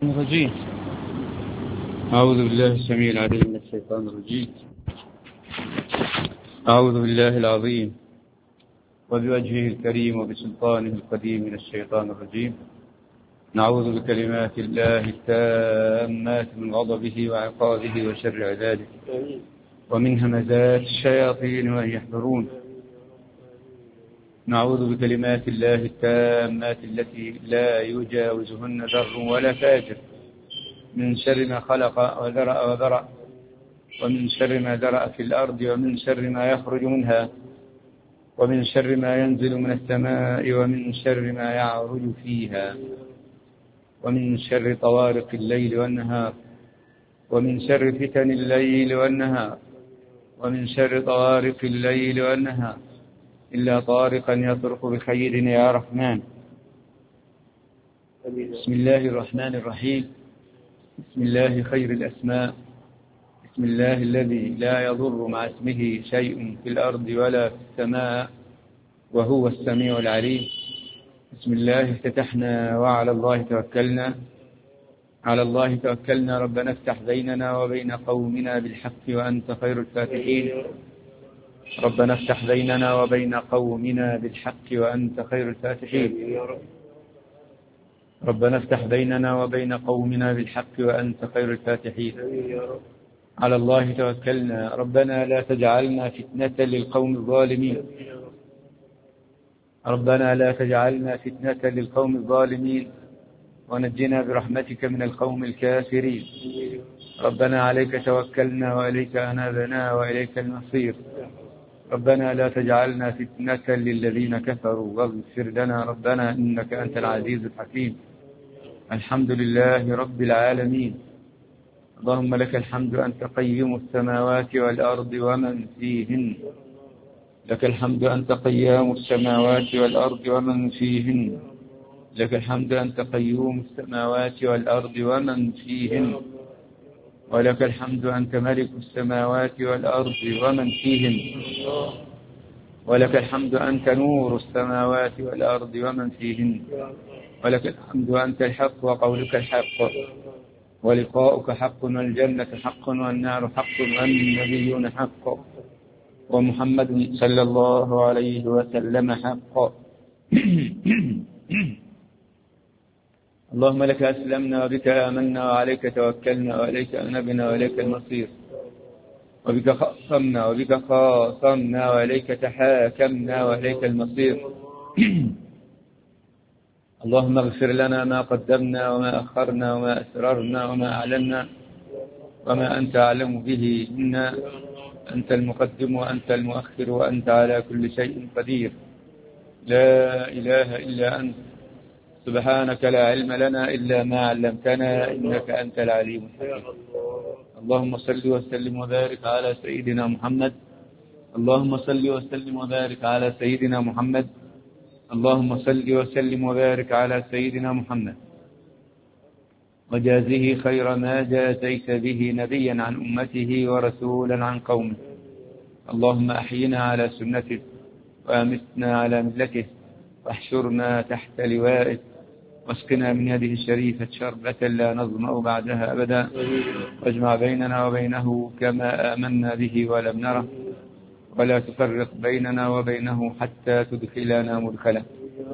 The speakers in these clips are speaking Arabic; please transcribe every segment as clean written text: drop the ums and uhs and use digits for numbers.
الرجيم. أعوذ بالله السميع العليم من الشيطان الرجيم. أعوذ بالله العظيم وبوجهه الكريم وبسلطانه القديم من الشيطان الرجيم. نعوذ بكلمات الله التامات من غضبه وعقابه وشر عباده ومن همزات الشياطين وأن يحضرون. نعوذ بكلمات الله التامات التي لا يجاوزهن ذر ولا فاجر من شر ما خلق وذرأ ومن شر ما ذرأ في الأرض ومن شر ما يخرج منها ومن شر ما ينزل من السماء ومن شر ما يعرج فيها ومن شر طوارق الليل والنهار ومن شر فتن الليل والنهار ومن شر طوارق الليل والنهار إلا طارقا يطرق بخير يا رحمن. بسم الله الرحمن الرحيم. بسم الله خير الأسماء. بسم الله الذي لا يضر مع اسمه شيء في الأرض ولا في السماء وهو السميع العليم. بسم الله افتتحنا وعلى الله توكلنا. على الله توكلنا. ربنا افتح بيننا وبين قومنا بالحق وأنت خير الفاتحين. ربنا افتح بيننا وبين قومنا بالحق وأنت خير الفاتحين. ربنا افتح بيننا وبين قومنا بالحق وأنت خير الفاتحين. على الله توكلنا. ربنا لا تجعلنا فتنة للقوم الظالمين. ربنا لا تجعلنا فتنة للقوم الظالمين ونجنا برحمتك من القوم الكافرين. ربنا عليك توكلنا وإليك أنابنا وإليك المصير. ربنا لا تجعلنا فتنة للذين كفروا واغفر لنا ربنا إنك أنت العزيز الحكيم. الحمد لله رب العالمين. اللهم لك الحمد أنت قيم السماوات والأرض ومن فيهن. لك الحمد أنت قيام السماوات والأرض ومن فيهن. لك الحمد أنت قيوم السماوات والأرض ومن فيهن. ولك الحمد أنت ملك السماوات والأرض ومن فيهن. ولك الحمد أنت نور السماوات والأرض ومن فيهن. ولك الحمد أنت الحق وقولك الحق ولقاؤك حق والجنة حق والنار حق والنبيون حق ومحمد صلى الله عليه وسلم حق. اللهم لك أسلمنا وبك آمنا وعليك توكلنا وإليك أنبنا وإليك المصير. وبك خاصمنا وإليك تحاكمنا وإليك المصير. اللهم اغفر لنا ما قدمنا وما أخرنا وما أسررنا وما أعلنا وما أنت أعلم به منا. أنت المقدم وأنت المؤخر وأنت على كل شيء قدير. لا إله إلا أنت سبحانك لا علم لنا إلا ما علمتنا إنك أنت العليم الحكيم. اللهم صل وسلم وبارك على سيدنا محمد. اللهم صل وسلم وبارك على سيدنا محمد. اللهم صل وسلم وبارك على سيدنا محمد وجازه خير ما جازيت به نبيا عن أمته ورسولا عن قومه. اللهم أحينا على سنته وأمتنا على ملته واحشرنا تحت لوائه واسقنا من يده الشريفة شربة لا نظمأ بعدها أبدا. واجمع بيننا وبينه كما آمنا به ولم نره ولا تفرق بيننا وبينه حتى تدخلنا مدخلا.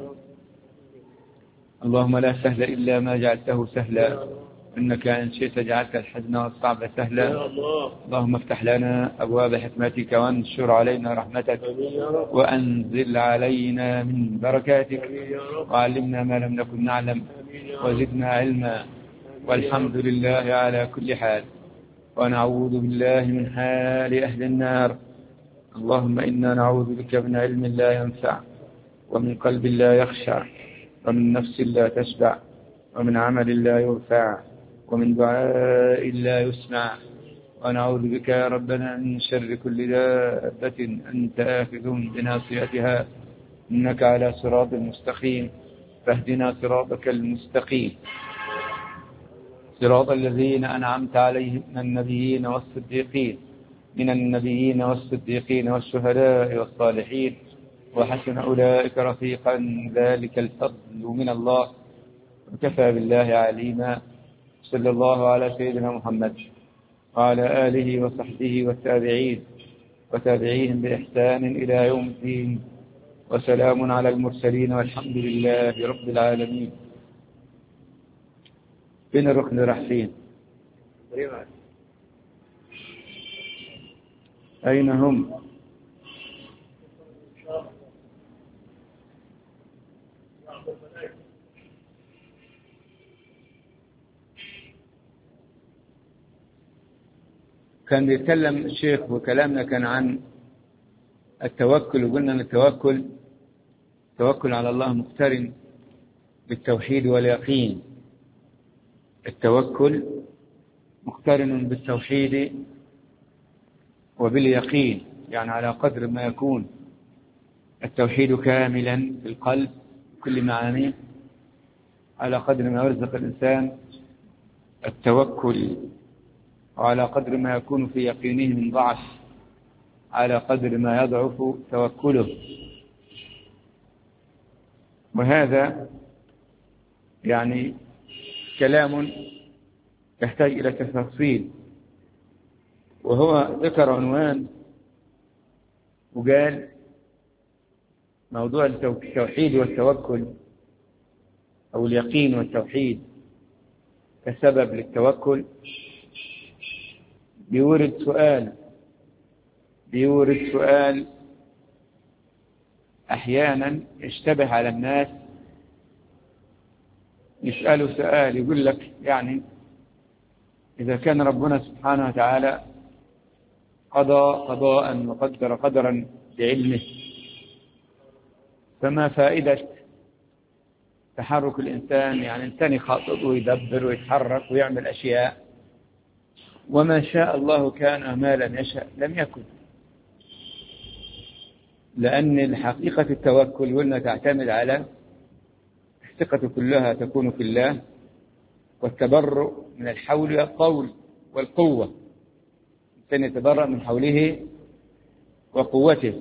اللهم لا سهل إلا ما جعلته سهلا إنك إن شئت جعلت الحزن والصعب سهلا. اللهم افتح لنا أبواب حكمتك وانشر علينا رحمتك وأنزل علينا من بركاتك وعلمنا ما لم نكن نعلم وزدنا علما. والحمد لله على كل حال. ونعوذ بالله من حال أهل النار. اللهم إنا نعوذ بك من علم لا ينفع ومن قلب لا يخشع ومن نفس لا تشبع ومن عمل لا يرفع ومن دعاء لا يسمع. ونعوذ بك يا ربنا من شر كل دابة أنت آخذ بناصيتها إنك على صراط مستقيم. فاهدنا صراطك المستقيم صراط الذين أنعمت عليهم من النبيين والصديقين والشهداء والصالحين وحسن أولئك رفيقا. ذلك الفضل من الله وكفى بالله عليما. صلى الله على سيدنا محمد وعلى آله وصحبه والتابعين وتابعيهم بإحسان إلى يوم الدين، وسلام على المرسلين والحمد لله رب العالمين. فين الركن راح فين؟ أين هم؟ كان بيتكلم الشيخ وكلامنا كان عن التوكل، وقلنا أن التوكل على الله مقترن بالتوحيد واليقين. التوكل مقترن بالتوحيد وباليقين، يعني على قدر ما يكون التوحيد كاملا في القلب كل معانيه، على قدر ما يرزق الإنسان التوكل، وعلى قدر ما يكون في يقينه من ضعف على قدر ما يضعف توكله. وهذا يعني كلام يحتاج إلى تفصيل. وهو ذكر عنوان وقال موضوع التوحيد والتوكل، أو اليقين والتوحيد كسبب للتوكل. بيورد سؤال أحيانا يشتبه على الناس، يسألوا سؤال يقول لك يعني إذا كان ربنا سبحانه وتعالى قضى قضاء وقدر قدرا بعلمه، فما فائدة تحرك الإنسان؟ يعني الإنسان يخطط ويدبر ويتحرك ويعمل أشياء، وما شاء الله كان ما لم يشاء لم يكن. لأن حقيقة التوكل قلنا تعتمد على الثقة كلها تكون في الله، والتبرؤ من الحول والطول والقوة. الإنسان يتبرأ من حوله وقوته.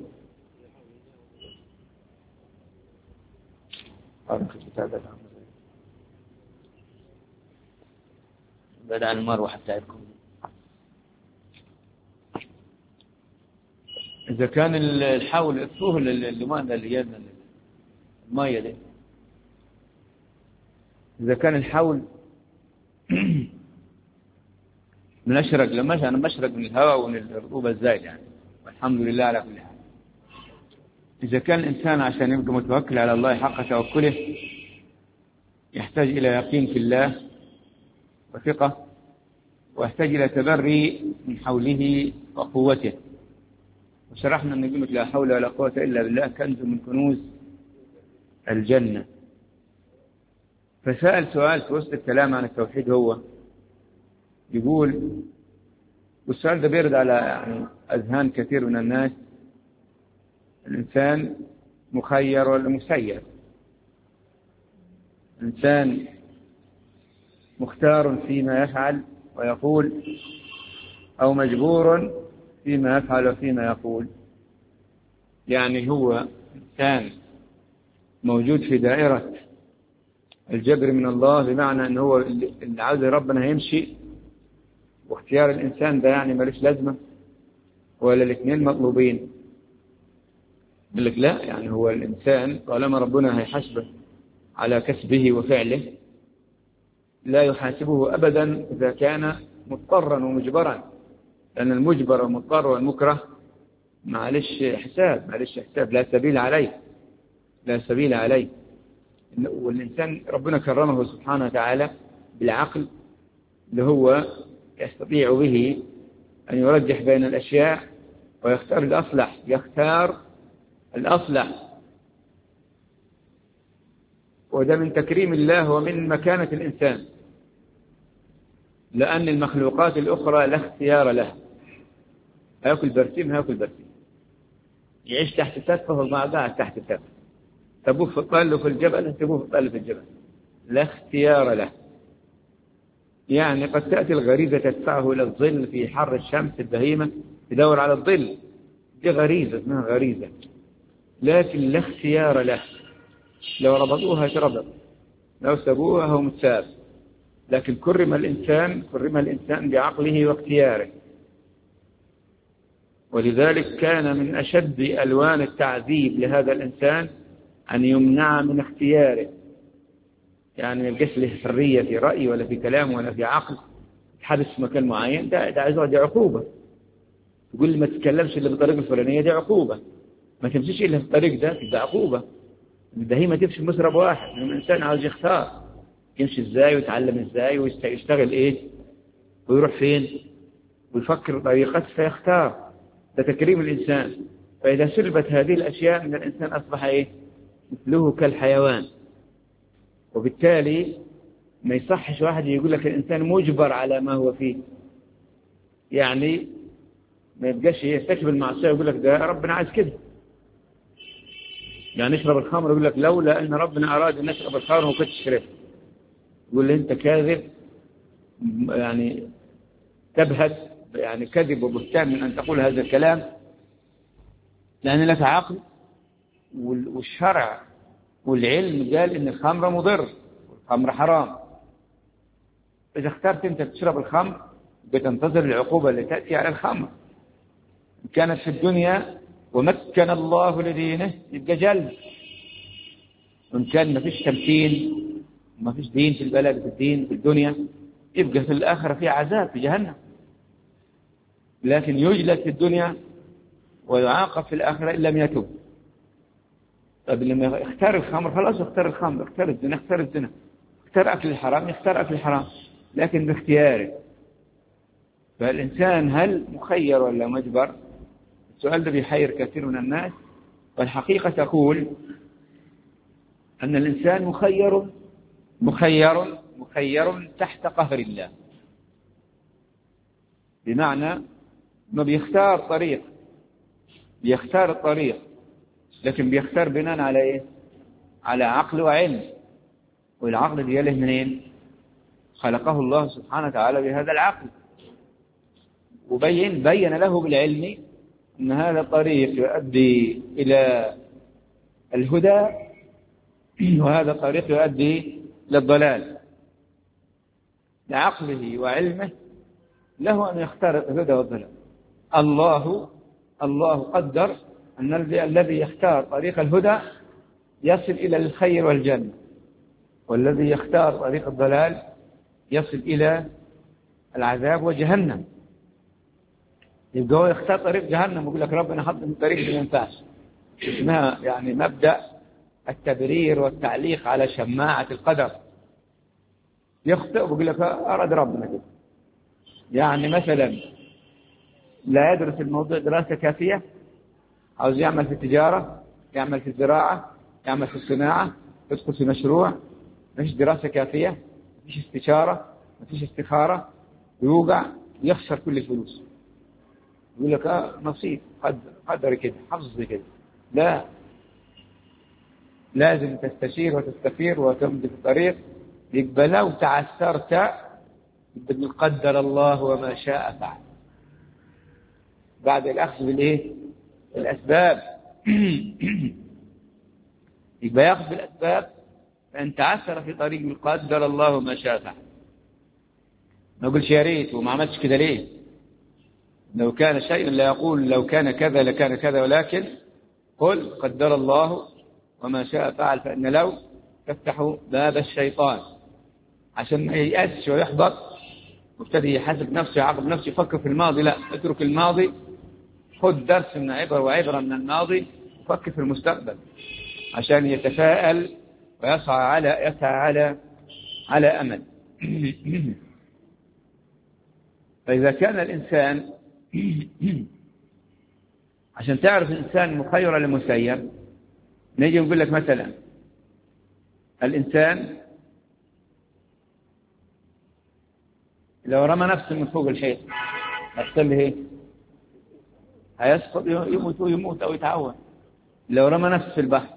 بدأ المروحة بتاعتكم. إذا كان الحول السهل اللي جالنا المية دي، إذا كان الحول بنشرق لما أنا بشرق من الهواء ومن الرطوبة الزايدة يعني، والحمد لله على كل حال. إذا كان الإنسان عشان يبقى متوكل على الله حق توكله يحتاج إلى يقين في الله وثقة، ويحتاج إلى تبري من حوله وقوته. وشرحنا أن قيمة لا حول ولا قوة إلا بالله كنز من كنوز الجنة. فسأل سؤال في وسط الكلام عن التوحيد، هو يقول، والسؤال ده بيرد على يعني أذهان كثير من الناس، الإنسان مخير ولا مسير؟ الإنسان مختار فيما يفعل ويقول، أو مجبور فيما يفعل وفيما يقول؟ يعني هو إنسان موجود في دائرة الجبر من الله، بمعنى أنه هو اللي عاوز ربنا يمشي، واختيار الإنسان ده يعني ملوش لازمة، ولا الاثنين مطلوبين؟ يقول لك لا، يعني هو الإنسان طالما ربنا هيحاسبه على كسبه وفعله لا يحاسبه أبدا إذا كان مضطرا ومجبرا، لأن المجبر والمضطر والمكره معلش حساب لا سبيل عليه. والإنسان ربنا كرمه سبحانه وتعالى بالعقل اللي هو يستطيع به أن يرجح بين الأشياء ويختار الأصلح. وده من تكريم الله ومن مكانة الإنسان، لأن المخلوقات الأخرى لا اختيار لها. هياكل برسيم، يعيش تحت سقفه ومع قاعد تحت سقفه، تبوه في الطل في الجبل، في الجبل، لا اختيار له. يعني قد تأتي الغريزة تدفعه إلى الظل في حر الشمس الدهيمة، يدور على الظل، دي غريزة اسمها غريزة، لكن لا اختيار له. لو ربطوها تربط، لو سبوها هو متساب. لكن كرم الإنسان بعقله واختياره. ولذلك كان من أشد ألوان التعذيب لهذا الإنسان أن يمنع من اختياره، يعني ما يبقاش له حرية في رأي ولا في كلام ولا في عقل، تحبس في مكان معين، دي عقوبة. تقول لي ما تتكلمش إلا بالطريقة الفلانية، دي عقوبة. ما تمشيش إلا في الطريق ده، تبقى عقوبة. ده هي ما تمشي مسرب واحد، الإنسان عاوز يختار يمشي إزاي ويتعلم إزاي ويشتغل إيه ويروح فين ويفكر طريقة فيختار. ده تكريم الإنسان. فإذا سلبت هذه الأشياء من الإنسان أصبح إيه؟ مثله كالحيوان. وبالتالي ما يصحش واحد يقول لك الإنسان مجبر على ما هو فيه، يعني ما يبقاش يرتكب المعصية ويقول لك ده ربنا عايز كده. يعني يشرب الخمر يقول لك لولا أن ربنا أراد أن نشرب الخمر ما كنتش شربت. يقول لي أنت كاذب، يعني تبهت، يعني كذب وبهتان من أن تقول هذا الكلام، لأن لك عقل والشرع والعلم قال إن الخمر مضر والخمر حرام. إذا اخترت أنت تشرب الخمر بتنتظر العقوبة اللي تأتي على الخمر. إن كانت في الدنيا ومكن الله لدينه يبقى جلد، وإن كان ما فيش تمكين وما فيش دين في البلد في الدين في الدنيا يبقى في الآخرة في عذاب في جهنم. لكن يجلد في الدنيا ويعاقب في الآخرة إن لم يتب. طيب لما يختار الخمر خلاص يختار الخمر، يختار الزنا يختار الزنا، يختار أكل الحرام يختار أكل الحرام، لكن باختياره. فالإنسان هل مخير ولا مجبر؟ السؤال ده بيحير كثير من الناس. والحقيقة تقول أن الإنسان مخير تحت قهر الله، بمعنى أنه بيختار الطريق، لكن بيختار بناء على إيه؟ على عقل وعلم. والعقل بيله منين؟ خلقه الله سبحانه وتعالى بهذا العقل، بين له بالعلم أن هذا الطريق يؤدي إلى الهدى وهذا الطريق يؤدي للضلال. لعقله وعلمه له أن يختار الهدى والضلال. الله قدر أن الذي يختار طريق الهدى يصل إلى الخير والجنة، والذي يختار طريق الضلال يصل إلى العذاب وجهنم. يبقى هو يختار طريق جهنم ويقول لك ربنا حط من طريق ما ينفعش. اسمها يعني مبدأ التبرير والتعليق على شماعة القدر. يخطئ ويقول لك أراد ربنا كده. يعني مثلا لا يدرس الموضوع دراسة كافية، عاوز يعمل في التجارة، يعمل في الزراعة، يعمل في الصناعة، يدخل في مشروع، ما فيش دراسة كافية، ما فيش استشارة، ما فيش استخارة، يوقع يخسر كل الفلوس. يقول لك نصيب قدر كده حفظ كده. لا، لازم تستشير وتستفير وتمضي في الطريق. يبقى لو تعثرت قدر الله وما شاء فعل، بعد الأخذ بالإيه؟ الأسباب. يبقى يأخذ بالأسباب. فإن تعثر في طريق قدر الله ما شاء فعل. ما يقولش يا ريت وما عملتش كده ليه. لو كان شيء لا يقول لو كان كذا لكان كذا، ولكن قل قدر الله وما شاء فعل. فإن لو تفتح باب الشيطان عشان ما ييأسش ويحبط وابتدي يحاسب نفسه يعاقب نفسه يفكر في الماضي. لا، اترك الماضي، خذ درس من وعبرة من الماضي، وفكر في المستقبل عشان يتفاءل ويسعى على أمل. فإذا كان الإنسان عشان تعرف الإنسان مخير ولا مسير، نيجي نقول لك مثلا الإنسان لو رمى نفسه من فوق الحيط هيحصل له ايه؟ هيسقط، يموت أو يتعور. لو رمى نفسه في البحر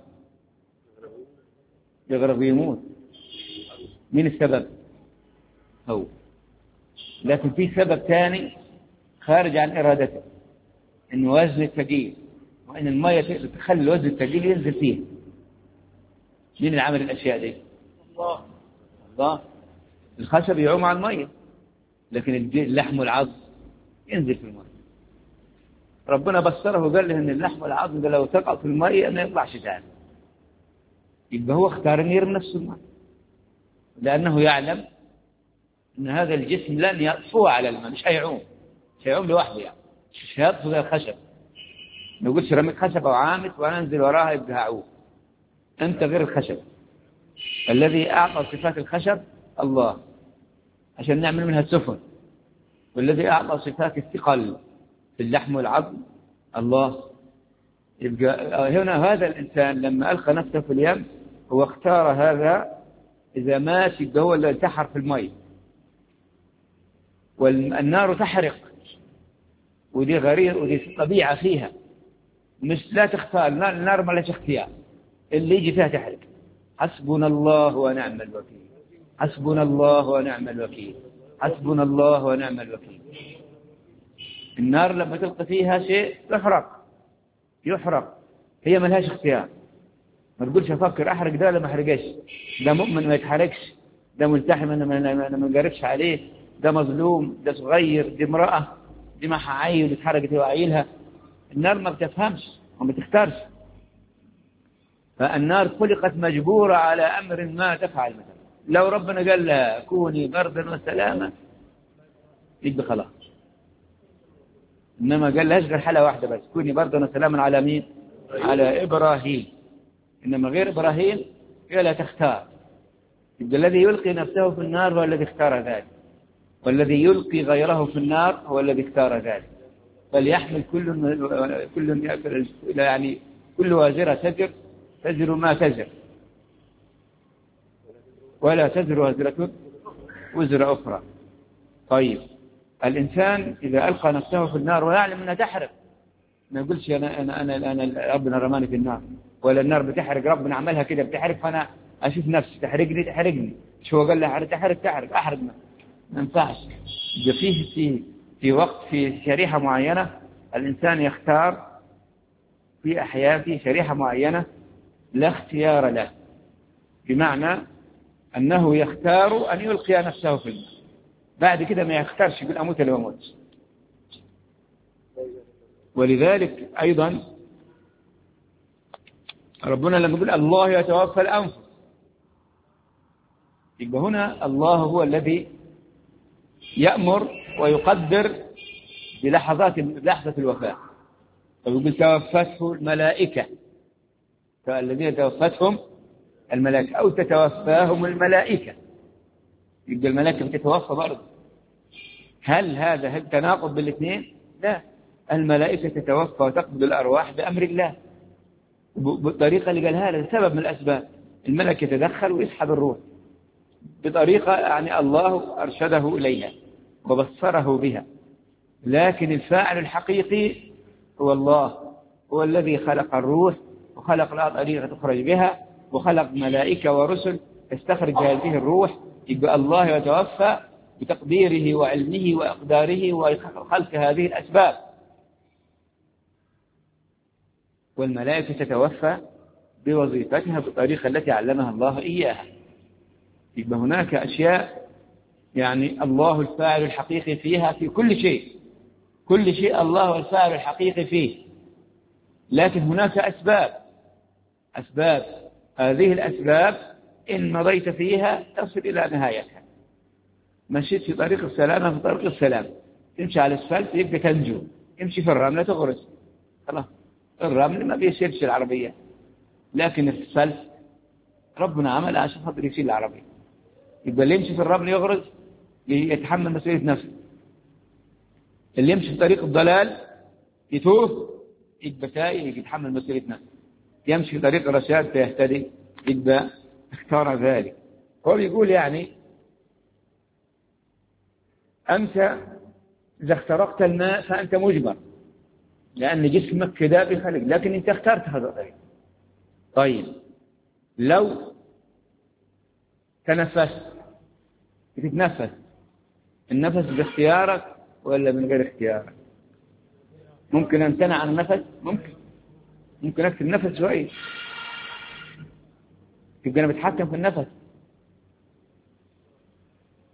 يغرق ويموت. مين السبب؟ هو. لكن في سبب ثاني خارج عن إرادته، إن وزن الثقيل، وإن المية تخلي الوزن الثقيل ينزل فيه. مين اللي عمل الأشياء دي؟ الله. الخشب يعوم على المية، لكن اللحم والعظم ينزل في المية. ربنا بصره وقال له إن اللحم والعظم ده لو تقع في المية ما يطلعش تاني. يبقى هو اختار أن يرمي نفسه الماء، لأنه يعلم أن هذا الجسم لن يطفو على الماء، مش هيعوم لوحده، يعني مش هيطفو زي الخشب. ما يقولش رميت خشبة وعامت وأنا أنزل وراها يبقى هعوم. أنت غير الخشب. الذي أعطى صفات الخشب الله عشان نعمل منها السفن، والذي أعطى صفات الثقل في اللحم والعظم الله. يبقى هنا هذا الإنسان لما ألقى نفسه في اليم هو اختار هذا. إذا مات يبقى هو اللي انتحر في الماء، والنار تحرق، ودي غرير ودي طبيعة فيها، مش لا تختار. النار ما لهاش اختيار، اللي يجي فيها تحرق. حسبنا الله ونعم الوكيل، حسبنا الله ونعم الوكيل، حسبنا الله ونعم الوكيل. النار لما تلقى فيها شيء يحرق، هي ما لهاش اختيار. ما تقولش افكر احرق ده ولا ما احرقش، ده مؤمن ما يتحرقش، ده ملتحم انا ما نقربش عليه، ده مظلوم، ده صغير، دي امراه، دي ما عيل اتحرقت وعيلها. النار ما بتفهمش وما تختارش. فالنار خلقت مجبورة على أمر ما تفعل. مثلا لو ربنا قال لها كوني بردا وسلاما يبقى خلاص. إنما قال لهاش غير حالة واحدة بس، كوني بردا وسلاما على مين؟ على إبراهيم. إنما غير إبراهيم هي لا تختار. يبقى الذي يلقي نفسه في النار هو الذي اختار ذلك، والذي يلقي غيره في النار هو الذي اختار ذلك. فليحمل كل يعني كل وازرة تزر ما تزر، ولا تزر وازرة وزر أخرى. طيب الإنسان إذا ألقى نفسه في النار ويعلم أنها تحرق، ما يقولش أنا ربنا رماني في النار، ولا النار بتحرق ربنا عملها كده بتحرق، فأنا أشوف نفسي تحرقني. شو قال له تحرق أحرقنا؟ ما ينفعش. في وقت في شريحة معينة الإنسان يختار في أحيان في شريحة معينة لا اختيار له، بمعنى أنه يختار أن يلقي نفسه في الماء. بعد كده ما يختارش يقول أموت لو أموت. ولذلك أيضا ربنا لما يقول الله يتوفى الأنفس، يبقى هنا الله هو الذي يأمر ويقدر بلحظة الوفاة. فيقول توفته الملائكة، فالذين توفتهم الملائكة أو تتوفاهم الملائكة، يبقى الملائكة بتتوفى برضه. هل تناقض بالاثنين؟ لا، الملائكة تتوفى وتقبض الأرواح بأمر الله بالطريقة اللي قالها له، سبب من الأسباب. الملك يتدخل ويسحب الروح بطريقة يعني الله أرشده إليها وبصره بها. لكن الفاعل الحقيقي هو الله، هو الذي خلق الروح وخلق لها طريقة تخرج بها، وخلق ملائكة ورسل تستخرج هذه الروح. يبقى الله يتوفى بتقديره وعلمه وإقداره وخلق هذه الأسباب، والملائكة تتوفى بوظيفتها بالطريقة التي علمها الله إياها. يبقى هناك أشياء يعني الله الفاعل الحقيقي فيها في كل شيء، كل شيء الله الفاعل الحقيقي فيه. لكن هناك أسباب هذه الأسباب إن مضيت فيها تصل إلى نهايتها. مشيت في طريق السلامة في طريق السلام، تمشي على الأسفلت يبقى تنجو، تمشي في الرملة تغرس. خلاص، الرمل ما بيشيلش العربية، لكن الأسفلت ربنا عمل عشان خاطر يشيل العربية. يبقى اللي يمشي في الرمل يغرز يتحمل مسؤولية نفسه، اللي يمشي في طريق الضلال يتوه يبقى تائه يتحمل مسؤولية نفسه، يمشي في طريق الرشاد فيهتدي يبقى اختار ذلك. هو بيقول يعني أنت إذا اخترقت الماء فأنت مجبر، لأن جسمك كده بيخلق، لكن أنت اخترت هذا الطريق. طيب لو تتنفس النفس باختيارك ولا من غير اختيارك؟ ممكن امتنع عن النفس، ممكن اكتب النفس شوية، يبقى انا بتحكم في النفس.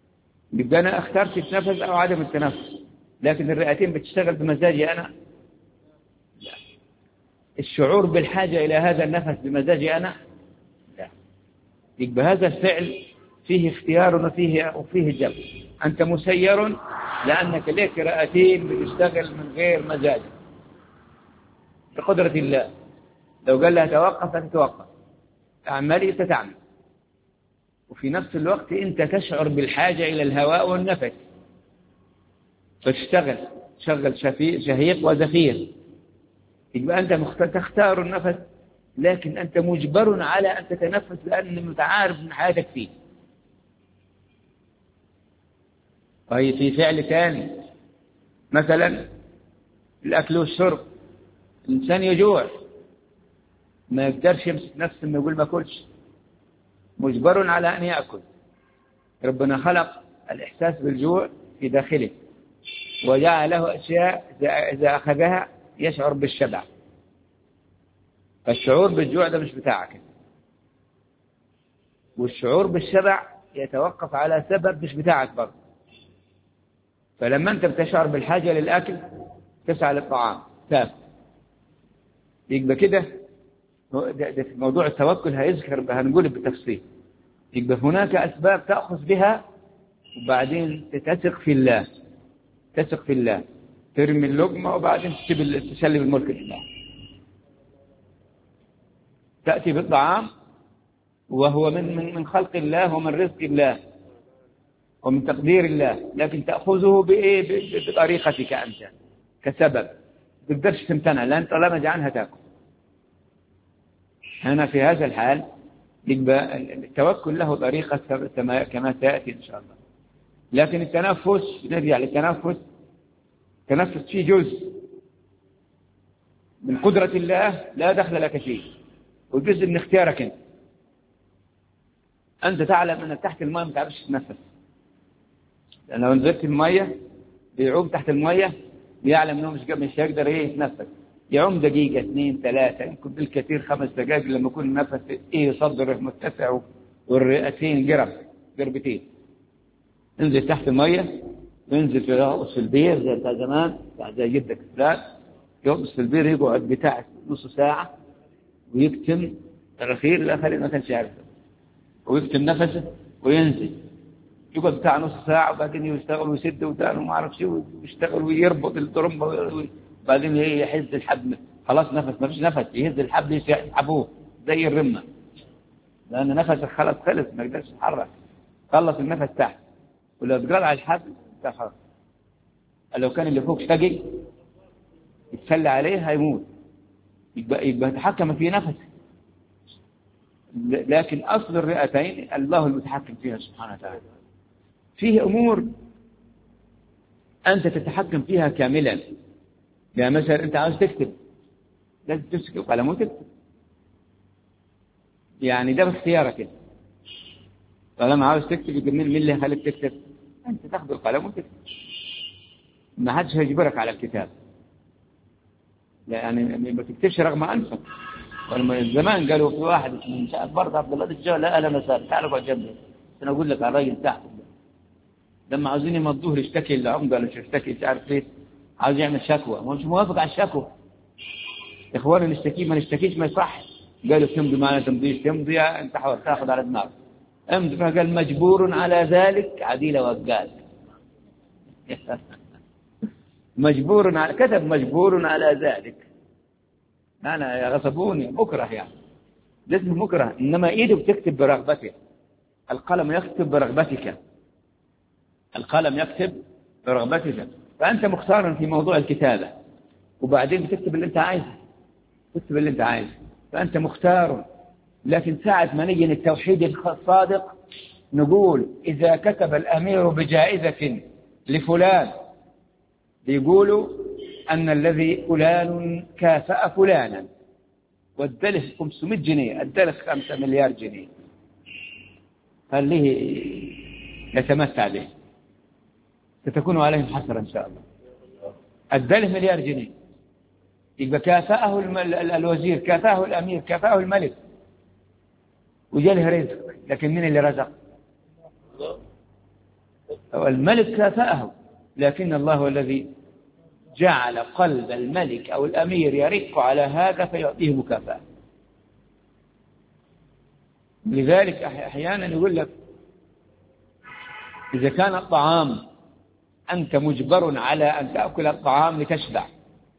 يبقى أنا اخترت التنفس أو عدم التنفس، لكن الرئتين بتشتغل بمزاجي أنا؟ لا. الشعور بالحاجة إلى هذا النفس بمزاجي أنا؟ لا. يبقى هذا الفعل فيه اختيار وفيه جبر. أنت مسير لأنك لك رئتين بتشتغل من غير مزاج بقدرة الله. لو قال لها توقف تتوقف، اعملي ستعمل. وفي نفس الوقت أنت تشعر بالحاجة إلى الهواء والنفس فتشتغل، تشغل شهيق وزفير. يبقى أنت تختار النفس، لكن أنت مجبر على أن تتنفس لأن متعارف من حياتك فيه. طيب في فعل ثاني مثلا الأكل والشرب، الإنسان يجوع ما يقدرش يمسك نفسه إنه يقول ما أكلش، مجبر على أن يأكل. ربنا خلق الإحساس بالجوع في داخله وجعل له أشياء إذا أخذها يشعر بالشبع. فالشعور بالجوع ده مش بتاعك، والشعور بالشبع يتوقف على سبب مش بتاعك برضه. فلما أنت بتشعر بالحاجة للأكل تسعى للطعام تاكل. يبقى كده ده في موضوع التوكل هنقول بالتفصيل. يبقى هناك أسباب تأخذ بها وبعدين تثق في الله، تثق في الله، ترمي اللقمة وبعدين تسلم الملك لله. تأتي بالطعام وهو من خلق الله ومن رزق الله ومن تقدير الله، لكن تأخذه بطريقتك أنت كسبب، تقدرش تمتنع لأن طالما جعانها تأكل. هنا في هذا الحال يبقى التوكل له طريقة كما سيأتي إن شاء الله. لكن التنفس، نرجع للتنفس، التنفس فيه جزء من قدرة الله لا دخل لك فيه، والجزء من اختيارك أنت تعلم أنك تحت الماء ما تعرفش تتنفس، لأن لو نزلت المية بيعوم تحت المية بيعلم أنه مش هيقدر يتنفس، يعوم دقيقة 2 3 يمكن بالكثير 5 دقائق لما يكون النفس صدره متسع والرئتين قربتين. انزل تحت المية، ينزل في يغطس في البير زي بتاع زمان زي جدك فلان، يغطس في البير يقعد بتاع نص ساعة ويكتم الأخير الآخر ما كانش يعرف، ويكتم نفسه وينزل يقعد بتاع نص ساعة وبعدين يشتغل ويسد ودانه وما أعرف شو ويشتغل ويربط الطرمبة وبعدين يحز الحبل، خلاص نفس ما فيش نفس، يهز الحبل يسحبوه زي الرمة لأن نفسك خلص ما يقدرش يتحرك، خلص النفس تحت. ولو تقرأ على الحبل تحرك، لو كان اللي فوق شقي يتسلى عليه هيموت، يبقى يتحكم في نفسه. لكن أصل الرئتين الله المتحكم فيها سبحانه وتعالى. فيه أمور أنت تتحكم فيها كاملا، يعني مثلا أنت عاوز تكتب لازم تمسك القلم وتكتب، يعني ده باختيارك انت. طالما عاوز تكتب يبقى مين اللي هيخليك تكتب؟ أنت تاخذ القلم وتكتب، ما حدش هيجبرك على الكتاب، يعني ما تكتبش رغم أنفك. ولما زمان قالوا في واحد من شاء برضه عبد الله الجوال لا أنا مسار تعال اقعد جنبي أنا أقول لك على الراجل تحت لما عاوزين يمضوه يشتكي العمدة ولا يشتكي مش عارف ليه، عاوز يعمل شكوى مش موافق على الشكوى. إخواني نشتكي ما نشتكيش ما يصح، قالوا تمضي معنا تمضيش تمضي أنت حاول تاخذ على دماغك امضي، فقال مجبور على ذلك عديل وقال مجبور على كتب مجبور على ذلك، أنا غصبوني مكره يعني لازم مكره، إنما إيده بتكتب برغبته، القلم يكتب برغبتك، القلم يكتب برغبتك، فأنت مختار في موضوع الكتابة وبعدين بتكتب اللي أنت عايزه، تكتب اللي أنت عايزه فأنت مختار. لكن ساعة ما نيجي التوحيد الصادق نقول إذا كتب الأمير بجائزة لفلان بيقولوا أن الذي فلان كافأ فلانا وادله 500 جنيه ادله 5 مليار جنيه خليه يتمتع به ستكون عليهم حسرة إن شاء الله. ادله مليار جنيه يبقى كافأه الوزير كافأه الأمير كافأه الملك وجاله رزق، لكن من اللي رزق؟ الملك كافأه، لكن الله هو الذي جعل قلب الملك أو الأمير يرق على هذا فيعطيه مكافأة. لذلك أحيانا يقول لك إذا كان الطعام أنت مجبر على أن تأكل الطعام لتشبع،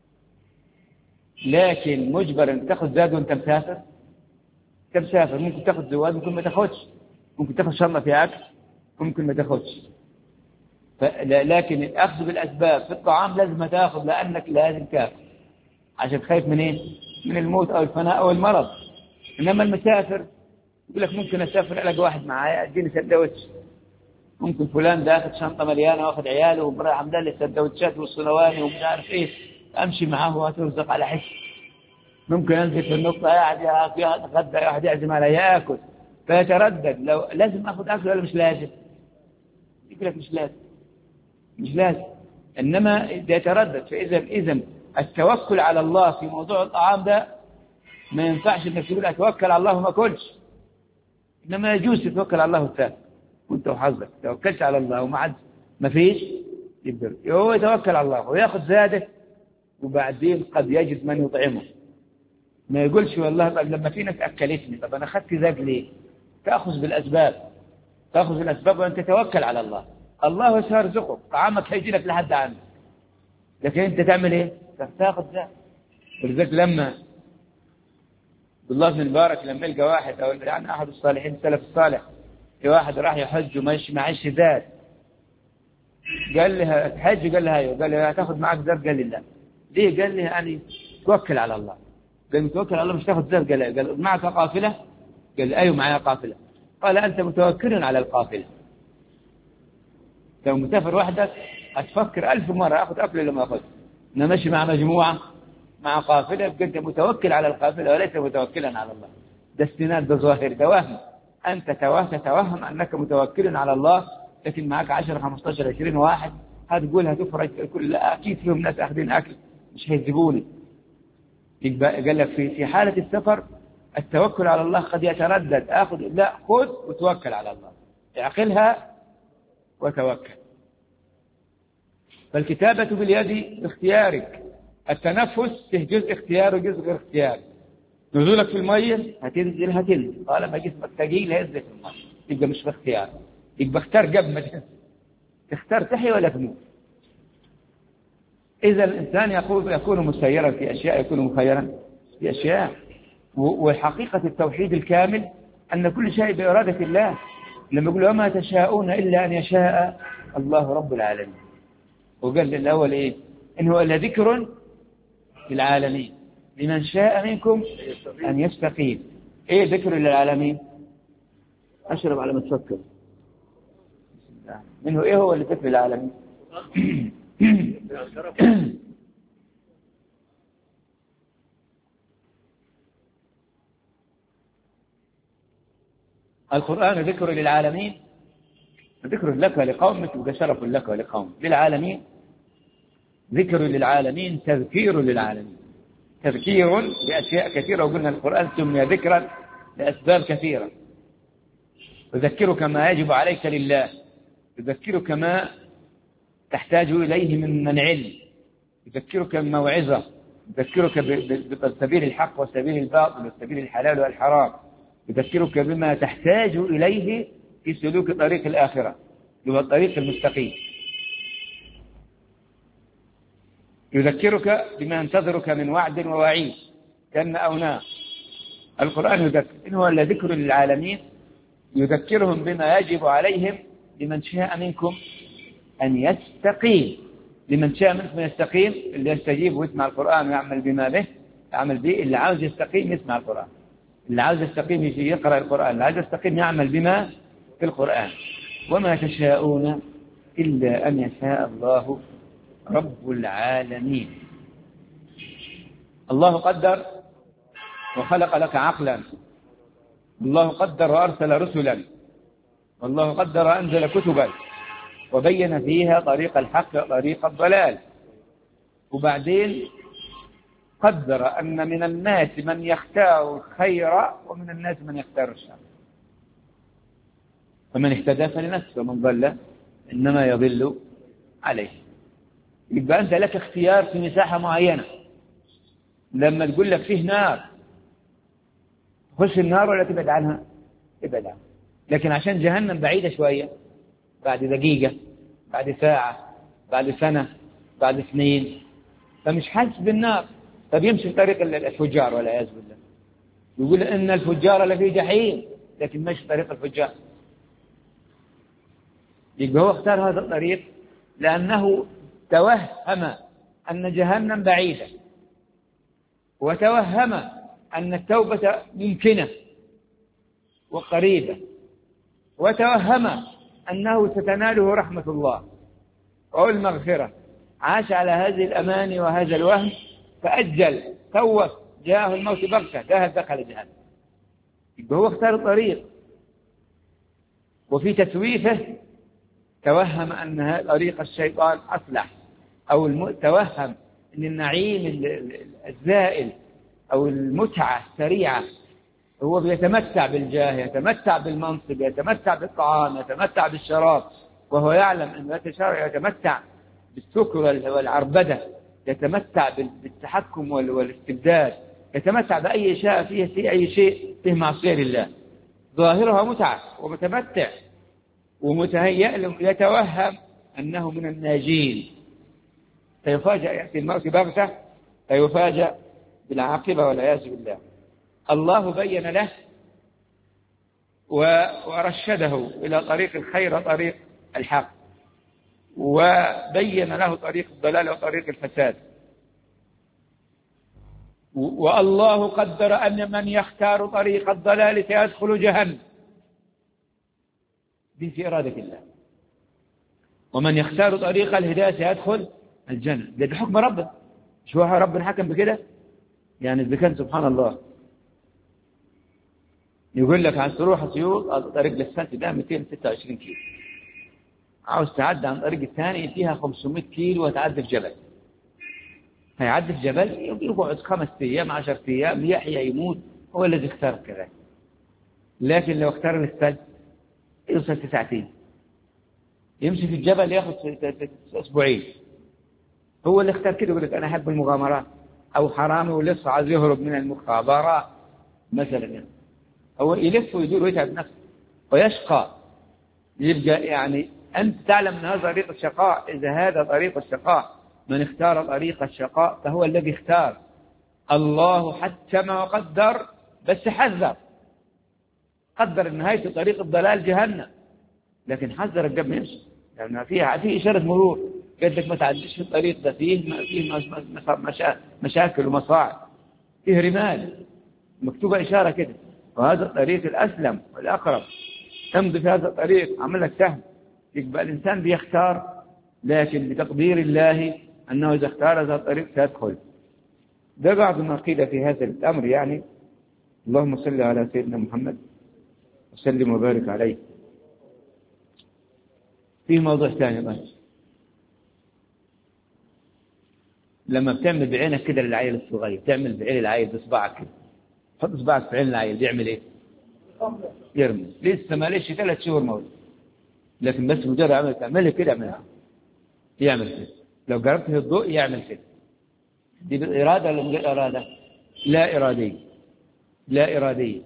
لكن مجبر أن تأخذ زاد وأنت مسافر، ممكن تأخذ زواد ممكن ما تأخذش، ممكن تأخذ شرمة في أكل ممكن ما تأخذش. لكن الأخذ بالأسباب في الطعام لازم تأخذ، لأنك لازم تأكل عشان خايف من إيه؟ من الموت أو الفناء أو المرض. إنما المسافر يقول لك ممكن أسافر ألاقي واحد معايا أديني سندوتش، ممكن فلان ده أخذ شنطة مليانة وأخذ عياله وبراح عمل لي سندوتشات والصلواني ومش عارف إيه، أمشي معه وأترزق على حس. ممكن أنزل في النقطة قاعد يتغدى واحد يعزم على يأكل فيتردد لو لازم أخذ أكل ولا مش لازم. يقول لك مش لازم، إنما يتردد. فإذا التوكل على الله في موضوع الطعام ده ما ينفعش إنك تقول أتوكل على الله وما أكلش، إنما يجوز تتوكل على الله وتاكل وأنت وحظك. توكلت على الله وما عاد ما فيش يقدر هو يتوكل على الله ويأخذ زاده، وبعدين قد يجد من يطعمه. ما يقولش والله طب لما في ناس أكلتني طب أنا أخذت ذاك ليه؟ تأخذ بالأسباب وأن تتوكل على الله. الله سيرزقك، طعامك هيجي لك لحد عنك، لكن أنت تعمل إيه؟ تأخذ ذاك. ولذلك لما عبد الله بن المبارك لما يلقى واحد أو يعني أحد الصالحين السلف الصالح في واحد راح يحج وماشي معيش زاد، قال لها تحج؟ قال لها أيوه. قال لها هتاخذ معك زاد؟ قال لي لا. ليه؟ قال لي يعني توكل على الله. قال متوكل على الله مش تاخذ زاد؟ قال معك قافلة؟ قال أيوه معي قافلة. قال أنت متوكل على القافلة. لو مسافر وحدك هتفكر 1000 مرة أخذ أكل ولا ما أخذ، أنا ماشي مع مجموعة مع قافلة يبقى أنت متوكل على القافلة وليس متوكلا على الله. ده استناد، ده ظاهر، ده وهم. أنت تتوهم أنك متوكل على الله، لكن معك 10 15 20 واحد هتقول هتفرج كل لا أكيد فيهم ناس أخذين أكل مش هيجيبوني. قال لك في حالة السفر التوكل على الله قد يتردد، أخذ لا خذ وتوكل على الله، اعقلها وتوكل. فالكتابة باليد باختيارك، التنفس فيه جزء اختيار وجزء غير اختيار. نزولك في المية هتنزل طالما جسمك ثقيل هينزل في المية، يبقى مش باختيار، يبقى اختار قبل ما تنزل، تختار تحيا ولا تموت. إذا الإنسان يكون مسيرا في أشياء، يكون مخيرا في أشياء. وحقيقة التوحيد الكامل أن كل شيء بإرادة الله. لما يقول وما تشاءون إلا أن يشاء الله رب العالمين، وقال الأول إيه؟ إنه إلا ذكر للعالمين لمن شاء منكم أن يستقيم. إيه ذكر للعالمين؟ أشرب على ما تفكر منه. إيه هو اللي ذكر للعالمين؟ القرآن ذكر للعالمين، ذكر لك ولقومك، وشرف لك ولقومك. للعالمين ذكر للعالمين، تذكير للعالمين، تذكير بأشياء كثيرة. وقلنا القرآن سمي ذكرا لأسباب كثيرة. يذكرك ما يجب عليك لله، يذكرك ما تحتاج إليه من علم، يذكرك بموعظة، يذكرك بسبيل الحق وسبيل الباطل وسبيل الحلال والحرام، يذكرك بما تحتاج إليه في سلوك طريق الآخرة، هو الطريق المستقيم. يذكرك بما ينتظرك من وعد ووعيد كان أو نار. القرآن يذكر، إن هو لذكر للعالمين، يذكرهم بما يجب عليهم لمن شاء منكم أن يستقيم. لمن شاء منكم يستقيم، اللي يستجيب ويسمع القرآن ويعمل بما به يعمل به. اللي عاوز يستقيم يسمع القرآن، اللي عاوز يستقيم يجي يقرأ القرآن، اللي عاوز يستقيم يعمل بما في القرآن. وما تشاءون إلا أن يشاء الله رب العالمين. الله قدر وخلق لك عقلا، الله قدر وأرسل رسلا، والله قدر وأنزل كتبا وبين فيها طريق الحق وطريق الضلال. وبعدين قدر أن من الناس من يختار الخير ومن الناس من يختار الشر، فمن اهتدى فلنفسه ومن ضل إنما يضل عليه. يبقى أنت لك اختيار في مساحة معينة. لما تقول لك فيه نار خش النار ولا تبعد عنها؟ ابعد عنها. لكن عشان جهنم بعيدة شوية، بعد دقيقة، بعد ساعة، بعد سنة، بعد سنين، فمش حاسس بالنار، فبيمشي في طريق الفجار والعياذ بالله. يقول إن الفجار لفي جحيم، لكن مش طريق الفجار. يبقى هو اختار هذا الطريق لأنه توهم أن جهنم بعيدة، وتوهم أن التوبة ممكنة وقريبة، وتوهم أنه ستناله رحمة الله أو المغفرة. عاش على هذه الأماني وهذا الوهم فأجل، توف، جاءه الموت بغتة، دخل جهنم. يبقى هو اختار الطريق، وفي تسويفه توهم أن طريق الشيطان أصلح، أو توهم أن النعيم الزائل أو المتعة السريعة، هو بيتمتع بالجاه، يتمتع بالمنصب، يتمتع بالطعام، يتمتع بالشراب، وهو يعلم أنه يتمتع بالسكر والعربدة، يتمتع بالتحكم والاستبداد، يتمتع بأي شيء فيه أي شيء فيه معصية لله، ظاهرها متعة ومتمتع ومتهيأ له، يتوهم أنه من الناجين، فيفاجأ، يأتي الموت بغتة فيفاجأ بالعاقبة والعياذ بالله. الله بين له ورشده إلى طريق الخير، طريق الحق، وبين له طريق الضلال وطريق الفساد. والله قدر أن من يختار طريق الضلال سيدخل جهنم، دي في إرادة الله، ومن يختار طريق الهداية سيدخل الجنة، ده بحكم ربه. شو ربنا حكم بكده؟ يعني إذا كان سبحان الله يقول لك عايز تروح أسيوط طريق للسنت ده 226 كيلو، عاوز تعدي عن طريق الثاني فيها 500 كيلو وتعدي في جبل، هيعدي في جبل يقعد 5 أيام 10 أيام، يحيى يموت، هو الذي اختار كذا. لكن لو اختار السنت يوصل في 2 ساعتين، يمشي في الجبل ياخذ 2 أسبوعين. هو اللي اختار كده، يقول لك أنا أحب المغامرات، أو حرامي ولسه عايز يهرب من المخابرات مثلا، يعني هو يلف ويدور ويتعب نفسه ويشقى. يبقى يعني أنت تعلم أن هذا طريق الشقاء. إذا هذا طريق الشقاء، من اختار طريق الشقاء فهو الذي اختار. الله حكم وقدر، بس حذر، قدر نهاية طريق الضلال جهنم، لكن حذر قبل ما يمشي، لأن فيه إشارة مرور، قلت لك ما تعديش في الطريق ده، فيه مشاكل ومصاعب، فيه رمال، مكتوبة إشارة كده، وهذا الطريق الأسلم والأقرب، امضي في هذا الطريق، عمل لك سهل. يبقى الإنسان بيختار، لكن بتقدير الله أنه إذا اختار هذا الطريق سيدخل. ده بعض ما قيل في هذا الأمر يعني. اللهم صل على سيدنا محمد وسلم وبارك عليه. في موضوع ثاني بقى، لما بتعمل بعينك كده للعيل الصغير، تعمل بعين العيل بصبعك كده، حط صباعك في عين العيل، يعمل ايه؟ يرمي، لسه ما ليش 3 شهور مولد، لكن بس مجرد تعمل كده يعمل كده. لو جربت الضوء يعمل كده. دي بالإرادة ولا من غير إرادة؟ لا إرادية، لا إرادية.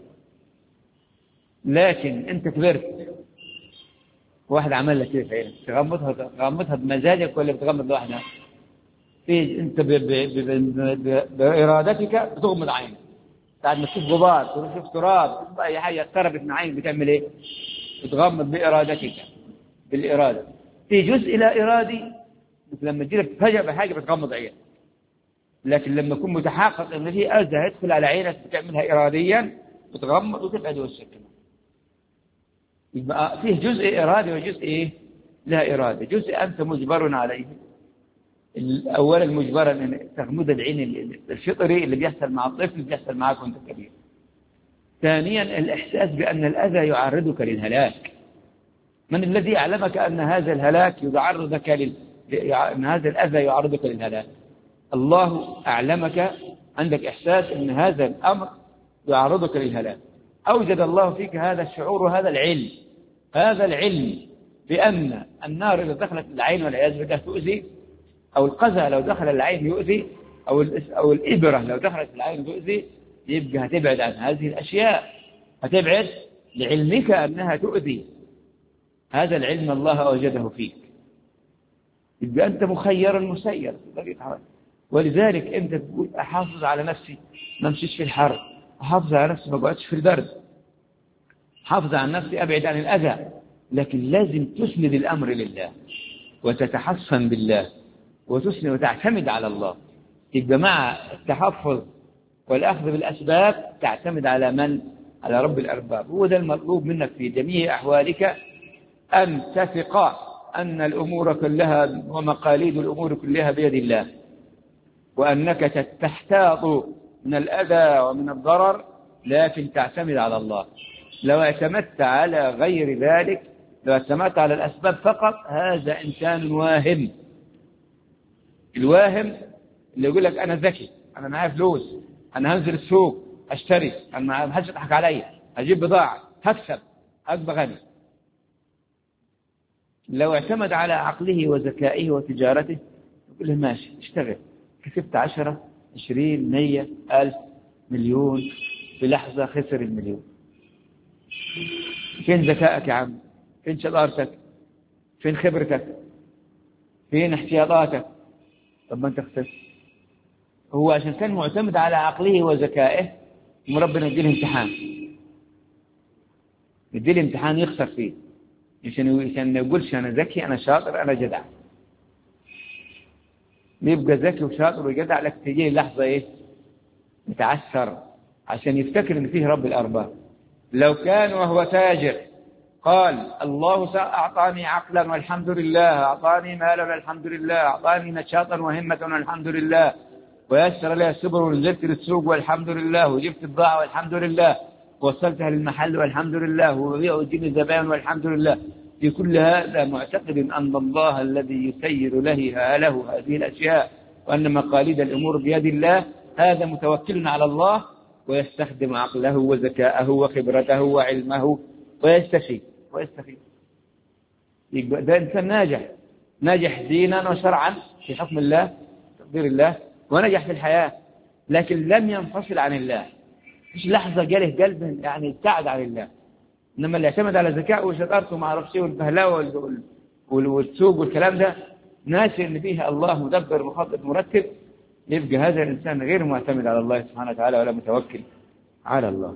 لكن أنت كبرت، واحد عمل لك كده في عينك، تغمضها بمزاجك ولا بتغمض لوحدها؟ أنت بإرادتك بتغمض عينك، بعد ما تشوف غبار، تشوف تراب، تشوف أي حاجة اقتربت من عينك بتعمل إيه؟ بتغمض بإرادتك، بالإرادة. في جزء لا إرادي، مثل لما تجيلك تفاجأ بحاجة بتغمض عينك، لكن لما يكون متحقق ان في أذى يدخل على عينك بتعملها إراديا، بتغمض وتبعد وشك. يبقى فيه جزء إرادي وجزء إيه؟ لا إرادي. جزء أنت مجبر عليه. أولا مجبرا أن تغمض العين الفطري اللي بيحصل مع الطفل بيحصل معك وأنت كبير. ثانيا الإحساس بأن الأذى يعرضك للهلاك. من الذي أعلمك أن هذا الهلاك يعرضك أن هذا الأذى يعرضك للهلاك؟ الله أعلمك، عندك إحساس أن هذا الأمر يعرضك للهلاك. أوجد الله فيك هذا الشعور وهذا العلم، هذا العلم بأن النار إذا دخلت العين والعياذ بالله تؤذي، أو القذى لو دخل العين يؤذي، أو الإبرة لو دخلت العين تؤذي، يبقى هتبعد عن هذه الأشياء، هتبعد لعلمك أنها تؤذي. هذا العلم الله أوجده فيك، يبقى أنت مخير مسير. ولذلك أنت تقول أحافظ على نفسي ما امشيش في الحر، أحافظ على نفسي ما اقعدش في البرد، أحافظ على نفسي أبعد عن الأذى. لكن لازم تسند الأمر لله وتتحصن بالله وتسند وتعتمد على الله. يبقى مع التحفظ والأخذ بالأسباب تعتمد على من؟ على رب الأرباب. هو ده المطلوب منك في جميع أحوالك، أن تثق أن الأمور كلها ومقاليد الأمور كلها بيد الله، وأنك تحتاط من الأذى ومن الضرر، لكن تعتمد على الله. لو اعتمدت على غير ذلك، لو اعتمدت على الأسباب فقط، هذا إنسان واهم. الواهم اللي يقول لك أنا ذكي، أنا معايا فلوس، أنا هنزل السوق أشتري، أنا ما حدش يضحك عليا، هجيب بضاعة، هكسب، أبقى غني. لو اعتمد على عقله وذكائه وتجارته يقول له ماشي اشتغل، كسبت 10 20 100 1000 مليون، في لحظة خسر المليون. فين ذكائك يا عم؟ فين شطارتك؟ فين خبرتك؟ فين احتياطاتك؟ طب ما انت خسرت. هو عشان كان معتمد على عقله وذكائه، ربنا يديله امتحان، يديله امتحان يخسر فيه، عشان ما يقولش أنا ذكي، أنا شاطر، أنا جدع. يبقى ذكي وشاطر وجدع، لك تجي لحظة إيه؟ يتعثر، عشان يفتكر إن فيه رب الأرباب. لو كان وهو تاجر قال الله أعطاني عقلا والحمد لله، أعطاني مالا والحمد لله، أعطاني نشاطا وهمة والحمد لله، ويسر لي السبل ونزلت للسوق والحمد لله، وجبت البضاعة والحمد لله، ووصلتها للمحل والحمد لله، وجبت الزبائن والحمد لله، في كل هذا معتقد أن الله الذي يسير له هذه الأشياء، وأن مقاليد الأمور بيد الله، هذا متوكل على الله ويستخدم عقله وذكاءه وخبرته وعلمه ويستفيد. ده إنسان ناجح دينا وشرعا في حكم الله تقدير الله، ونجح في الحياة، لكن لم ينفصل عن الله. مش لحظة جاله قلب يعني ابتعد عن الله. إنما اللي يعتمد على ذكائه وشطارته وما اعرفش ايه والبهلاوه والسوق والكلام ده، ناسي ان فيها الله مدبر مخطط مرتب، يبقى هذا الإنسان غير معتمد على الله سبحانه وتعالى ولا متوكل على الله.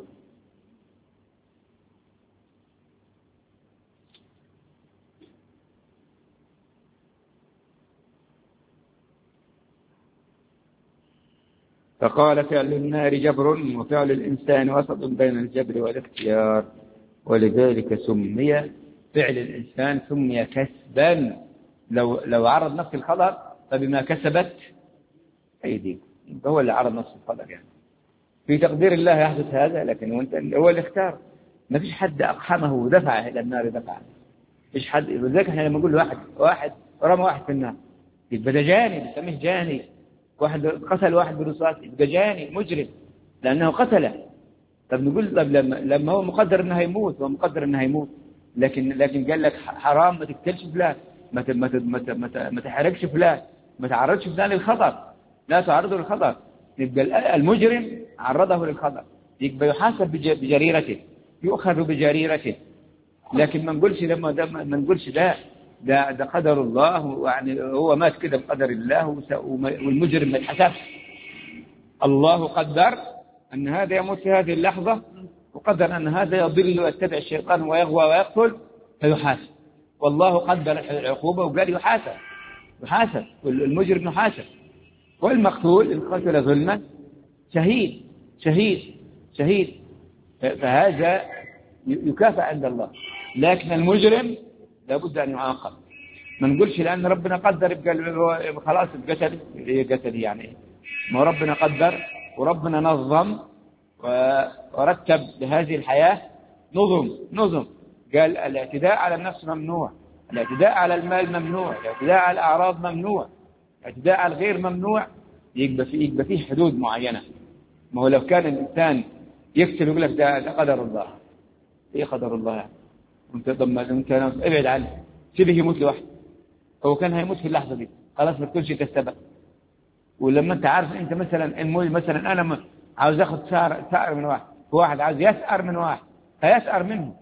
فقال فعل النار جبر وفعل الإنسان وسط بين الجبر والاختيار، ولذلك سمي فعل الإنسان سمي كسبا. لو عرض نفس الخطر فبما كسبت أيديكم، هو اللي عرض نفس الخطر. يعني في تقدير الله يحدث هذا، لكن هو اللي اختار. ما فيش حد أقحمه ودفعه إلى النار دفعه. فيش حد. لذلك احنا لما نقول واحد رمى واحد في النار يبقى ده جاني، بنسميه جاني. واحد قتل واحد برصاص يبقى جاني مجرم لأنه قتله. طب نقول طب لما هو مقدر انه هيموت، هو مقدر انه هيموت، لكن قال لك حرام ما تقتلش فلان، ما تحرقش فلان، ما تعرضش فلان للخطر، لا تعرضه للخطر. يبقى المجرم عرضه للخطر، يبقى يحاسب بجريرته، يؤخذ بجريرته. لكن ما نقولش ده قدر الله، يعني هو مات كده بقدر الله، والمجرم ما يتحاسبش. الله قدر أن هذا يموت في هذه اللحظة، وقدر أن هذا يضل ويتبع الشيطان ويغوى ويقتل فيحاسب. والله قدر العقوبة وقال يحاسب، والمجرم يحاسب، والمقتول إن قتل ظلما شهيد. فهذا يكافئ عند الله. لكن المجرم لابد أن يعاقب. ما نقولش لأن ربنا قدر يبقى خلاص قتل يعني. ما ربنا قدر وربنا نظم ورتب لهذه الحياة نظم. قال الاعتداء على النفس ممنوع، الاعتداء على المال ممنوع، الاعتداء على الأعراض ممنوع، الاعتداء على الغير ممنوع. يبقى فيه حدود معينة. ما هو لو كان الإنسان يكتب يقول لك ده قدر الله. ايه قدر الله يعني؟ انت ابعد عنه، سيبه يموت لوحده. هو كان هيموت في اللحظة دي، خلاص ما تكونش كالسبب. ولما انت عارف انت مثلا مثلا انا عاوز اخد ثأر من واحد عاوز يسأر من واحد، هيسأر منه.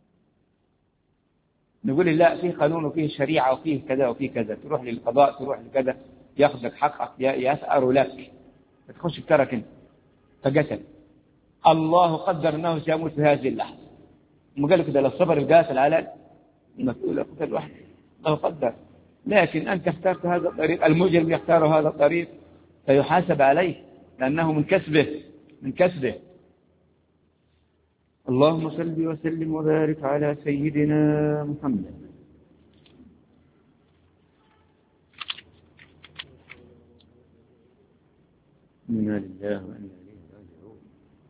نقول لا، فيه قانون وفيه شريعة وفيه كذا وفيه كذا، تروح للقضاء تروح لكذا ياخذك حقك يسأر لك، تخش بترك انت فقتل. الله قدر انه سيموت في هذه اللحظة، ما قال كده لو صبر القاتل على المقتول قتل واحد، الله قدر. لكن انت اخترت هذا الطريق، المجرم يختار هذا الطريق فيحاسب عليه لأنه من كسبه. اللهم صل وسلم وبارك على سيدنا محمد. إنا لله وإنا إليه راجعون.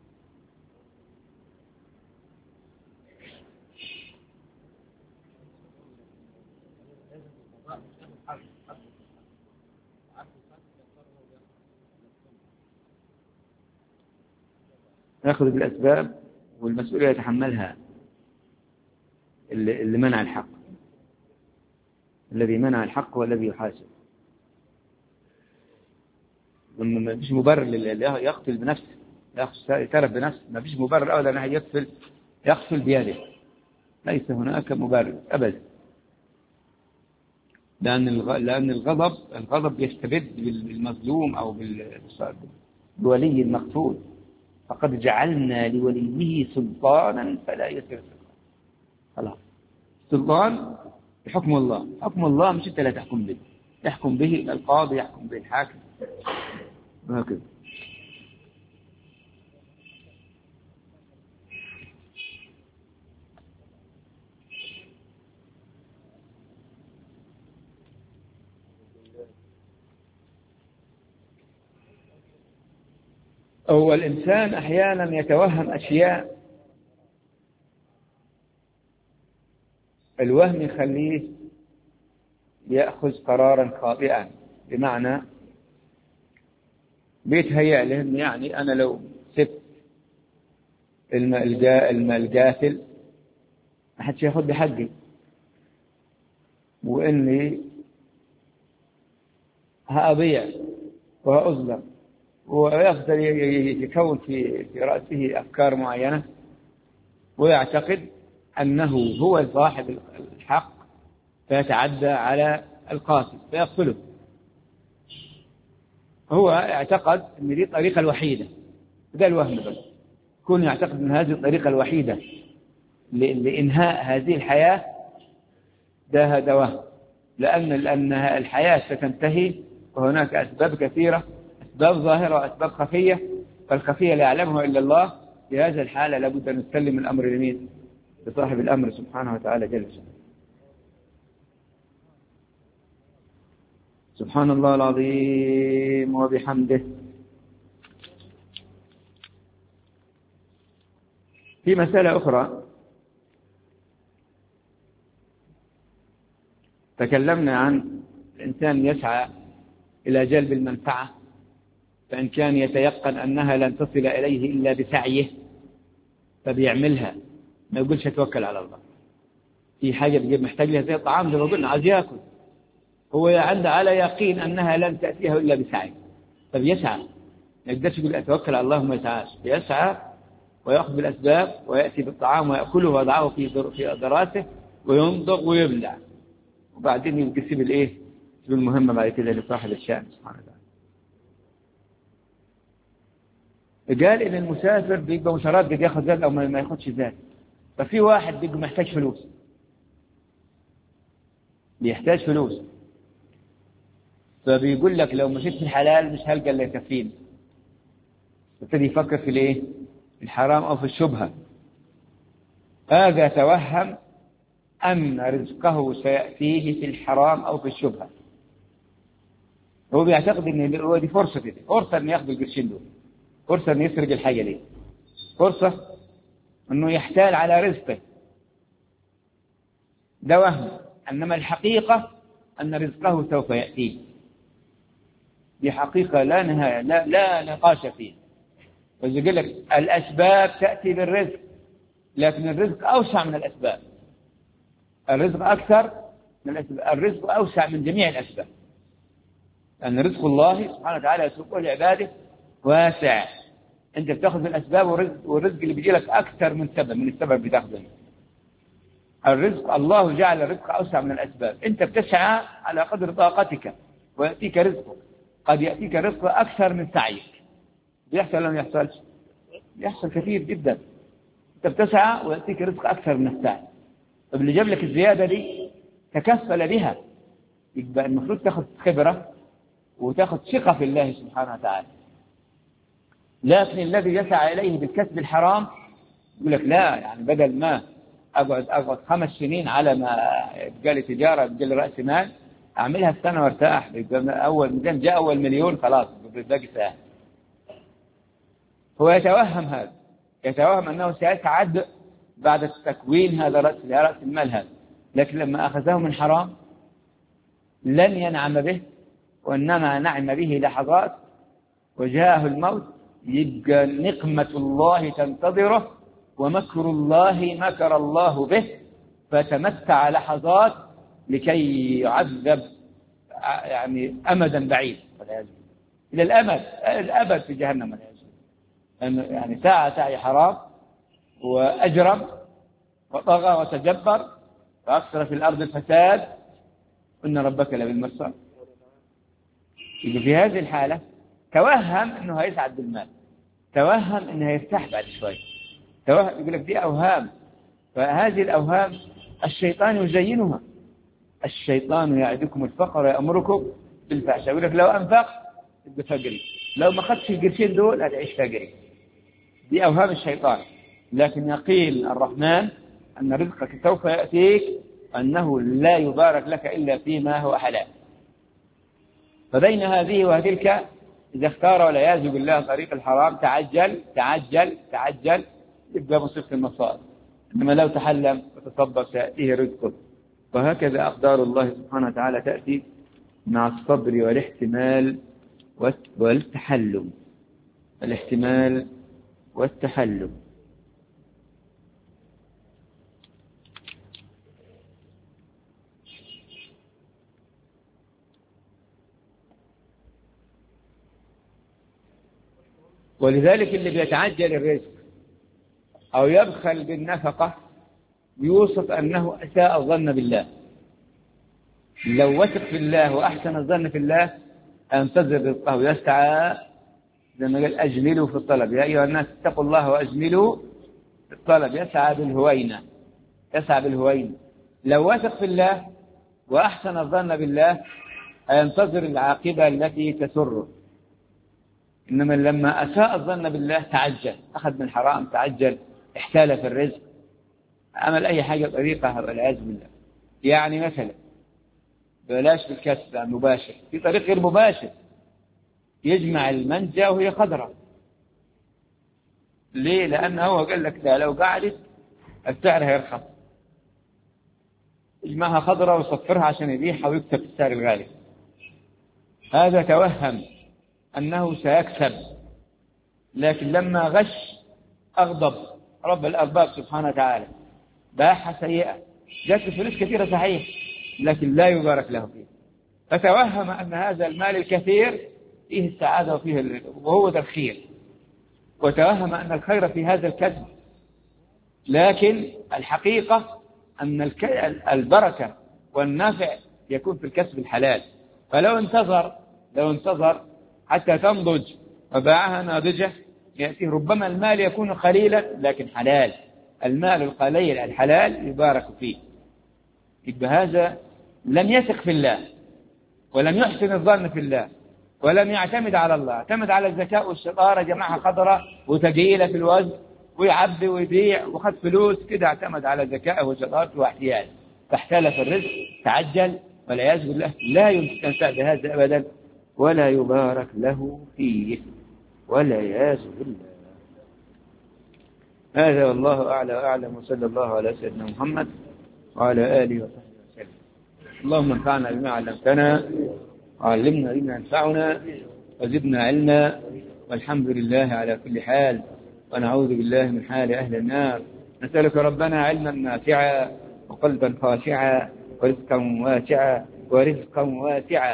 يأخذ بالأسباب والمسؤولية يتحملها اللي منع الحق. الذي منع الحق هو الذي يحاسب. ما فيش مبرر اللي يقتل بنفسه، يعترف بنفسه، ما فيش مبرر أولا أن يقتل بيده، ليس هناك مبرر أبدا. لأن الغضب يستبد بالمظلوم أو بولي المقتول. فقد جعلنا لوليه سلطانا فلا يسرف. خلاص، سلطان بحكم الله، حكم الله مش انت لا تحكم به، يحكم به القاضي، يحكم به الحاكم، وهكذا. هو الإنسان أحيانا يتوهم أشياء، الوهم يخليه يأخذ قرارا خاطئا، بمعنى بيتهيأ له يعني أنا لو سبت القاتل ما حدش ياخذ بحقي، وإني هأضيع وهأظلم، ويفضل يكون في رأسه أفكار معينة، ويعتقد أنه هو صاحب الحق، فيتعدى على القاتل فيقتله. هو اعتقد أن دي الطريقة الوحيدة، ده الوهم بس. كون يعتقد أن هذه الطريقة الوحيدة لإنهاء هذه الحياة، ده وهم. لأن الحياة ستنتهي، وهناك أسباب كثيرة، أسباب ظاهرة وأسباب خفية، فالخفية لا يعلمها إلا الله. في هذه الحالة لابد أن نسلم الأمر لمين؟ لصاحب الأمر سبحانه وتعالى جل وعلا. سبحان الله العظيم وبحمده. في مسألة أخرى تكلمنا عن الإنسان يسعى إلى جلب المنفعة، فإن كان يتيقن أنها لن تصل إليه إلا بسعيه فبيعملها، ما يقولش أتوكل على الله. في حاجة بيجيب محتاج لها زي الطعام، زي ما قلنا عايز يأكل، هو عنده على يقين أنها لن تأتيه إلا بسعي، فبيسعى. ما يقدرش يقول أتوكل على الله وما يسعاش، يسعى ويأخذ بالأسباب ويأتي بالطعام ويأكله ويضعه في دراسه وينضغ ويبلع، وبعدين ينكسب الإيه بالمهمة بعد كده لصاحب الشأن سبحانه وتعالى. قال إن المسافر بيبقى متردد ياخذ زاد أو ما ياخذش زاد. ففي واحد بيبقى محتاج فلوس، بيحتاج فلوس، فبيقول لك لو مشيت في الحلال مش هلقى اللي يكفيني، يبتدي يفكر في الايه؟ الحرام او في الشبهه. هذا توهم ان رزقه سياتيه في الحرام او في الشبهه. هو بيعتقد ان هو دي فرصه كده، فرصه انه ياخذ القرشين دول، فرصه انه يسرق الحاجه دي، فرصه انه يحتال على رزقه. ده وهم، انما الحقيقه ان رزقه سوف ياتيه. دي حقيقه لا نهايه، لا نقاش فيه. وإذا قال لك الأسباب تأتي بالرزق، لكن الرزق أوسع من الأسباب. الرزق أكثر من الأسباب. الرزق أوسع من جميع الأسباب، لأن رزق الله سبحانه وتعالى يسوقه لعباده واسع. أنت بتأخذ من الأسباب، والرزق اللي بيجي لك أكثر من سبب، من السبب بتاخذه. الرزق الله جعل الرزق أوسع من الأسباب، أنت بتسعى على قدر طاقتك ويأتيك رزقك. قد يأتيك رزق أكثر من سعيك. بيحصل ولا ما يحصلش؟ يحصل كثير جدا. أنت بتسعى ويأتيك رزق أكثر من السعي. طب اللي جاب لك الزيادة دي تكفل بها، يبقى المفروض تاخذ خبرة وتاخذ ثقة في الله سبحانه وتعالى. لكن الذي يسعى إليه بالكسب الحرام يقول لك لا، يعني بدل ما أقعد 5 سنين على ما يبقى لي تجارة، يبقى لي رأس مال، أعملها في سنة وارتاح. أول جاء أول مليون خلاص باقي ساعة. هو يتوهم هذا، يتوهم أنه سيسعد بعد تكوين هذا رأس المال هذا، لكن لما أخذه من حرام لن ينعم به، وإنما نعم به لحظات وجاءه الموت. يبقى نقمة الله تنتظره ومكر الله مكر الله به، فتمتع لحظات لكي يعذب يعني أمدا بعيد إلى الأبد في جهنم والعياذ. يعني ساعة حرام وأجرم وطغى وتجبر وأكثر في الأرض الفساد، إن ربك لبالمرصاد. في هذه الحالة توهم أنه هيسعد بالمال، توهم أنه هيرتاح بعد شوي، توهم. يقول لك دي أوهام، فهذه الأوهام الشيطان يزينها. الشيطان يعدكم الفقر ويأمركم بالفحشاء. يقول لك لو أنفقت تبقى فقري، لو ما أخذتش القرشين دول هتعيش فقري. دي أوهام الشيطان. لكن يقين الرحمن أن رزقك سوف يأتيك، أنه لا يبارك لك إلا فيما هو حلال. فبين هذه وتلك إذا اختار والعياذ بالله طريق الحرام تعجل تعجل تعجل، يبقى مصيبة المصائب. إنما لو تحلم وتصبر تأتيه رزقه. وهكذا أقدار الله سبحانه وتعالى تأتي مع الصبر والاحتمال والتحلم. الاحتمال والتحلم. ولذلك اللي بيتعجل الرزق أو يبخل بالنفقة يوصف أنه أساء الظن بالله. لو وثق في الله وأحسن الظن في الله أنتظر رزقه ويسعى، زي ما قال أجملوا في الطلب، يا أيها الناس اتقوا الله وأجملوا في الطلب. يسعى بالهوينة، يسعى بالهوينة. لو وثق في الله وأحسن الظن بالله ينتظر العاقبة التي تسره. إنما لما أساء الظن بالله تعجل، أخذ من حرام، تعجل، احتال في الرزق، عمل أي حاجة طريقة والعياذ بالله. يعني مثلا بلاش بالكسب المباشر، في طريق غير مباشر، يجمع المنجة وهي خضراء. ليه؟ لأنه هو قال لك لا، لو قعدت السعر هيرخص، يجمعها خضراء ويصفرها عشان يبيعها ويكسب السعر الغالي. هذا توهم أنه سيكسب، لكن لما غش أغضب رب الأرباب سبحانه وتعالى، باحة سيئة، جاءت فلوس كثيرة صحيح لكن لا يبارك له فيه، فتوهم أن هذا المال الكثير فيه السعادة وفيه وهو ذا الخير، وتوهم أن الخير في هذا الكسب. لكن الحقيقة أن البركة والنافع يكون في الكسب الحلال. فلو انتظر حتى تنضج وباعها ناضجة يأتيه، ربما المال يكون قليلا لكن حلال. المال القليل الحلال يبارك فيه. يبقى هذا لم يثق في الله ولم يحسن الظن في الله ولم يعتمد على الله، اعتمد على الذكاء والشطارة، جمعها خضرة وتقيلة في الوزن ويعبي ويبيع وخد فلوس كده، اعتمد على ذكائه وشطارته واحتياله، فاحتال في الرزق، تعجل، والعياذ بالله لا يستنفع بهذا أبدا ولا يبارك له فيه، والعياذ بالله. هذا والله أعلى وأعلم، وصلى الله على سيدنا محمد وعلى آله وصحبه وسلم. اللهم انفعنا بما علمتنا وعلمنا بما ينفعنا وزدنا علما، والحمد لله على كل حال، ونعوذ بالله من حال أهل النار. نسألك ربنا علما نافعا وقلبا خاشعا ورزقا واسعا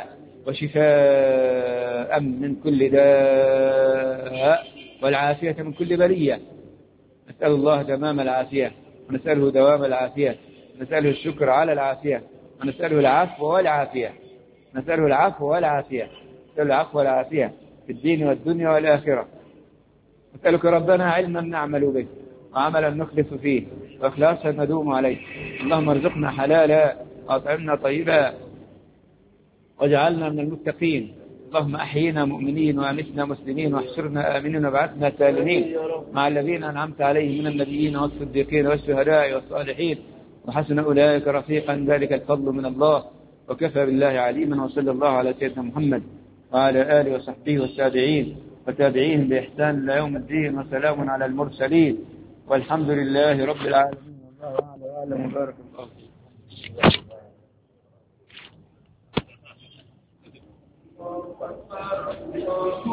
وشفاء من كل داء والعافية من كل بلية. نسأل الله تمام العافية، ونسأله دوام العافية، ونسأله الشكر على العافية، ونسأله العفو والعافية، نسأله العفو والعافية، نسأله العفو والعافية في الدين والدنيا والآخرة. نسألك ربنا علما نعمل به، وعملا نخلص فيه، وإخلاصا ندوم عليه. اللهم ارزقنا حلالا، وأطعمنا طيبا، واجعلنا من المتقين. اللهم أحيينا مؤمنين، وأمتنا مسلمين، واحشرنا آمنين، وابعثنا سالمين مع الذين أنعمت عليهم من النبيين والصديقين والشهداء والصالحين، وحسن أولئك رفيقا. ذلك الفضل من الله، وكفى بالله عليما. وصلى الله على سيدنا محمد وعلى آله وصحبه والتابعين وتابعيهم بإحسان إلى يوم الدين، وسلام على المرسلين، والحمد لله رب العالمين. والله أعلم وبارك الله.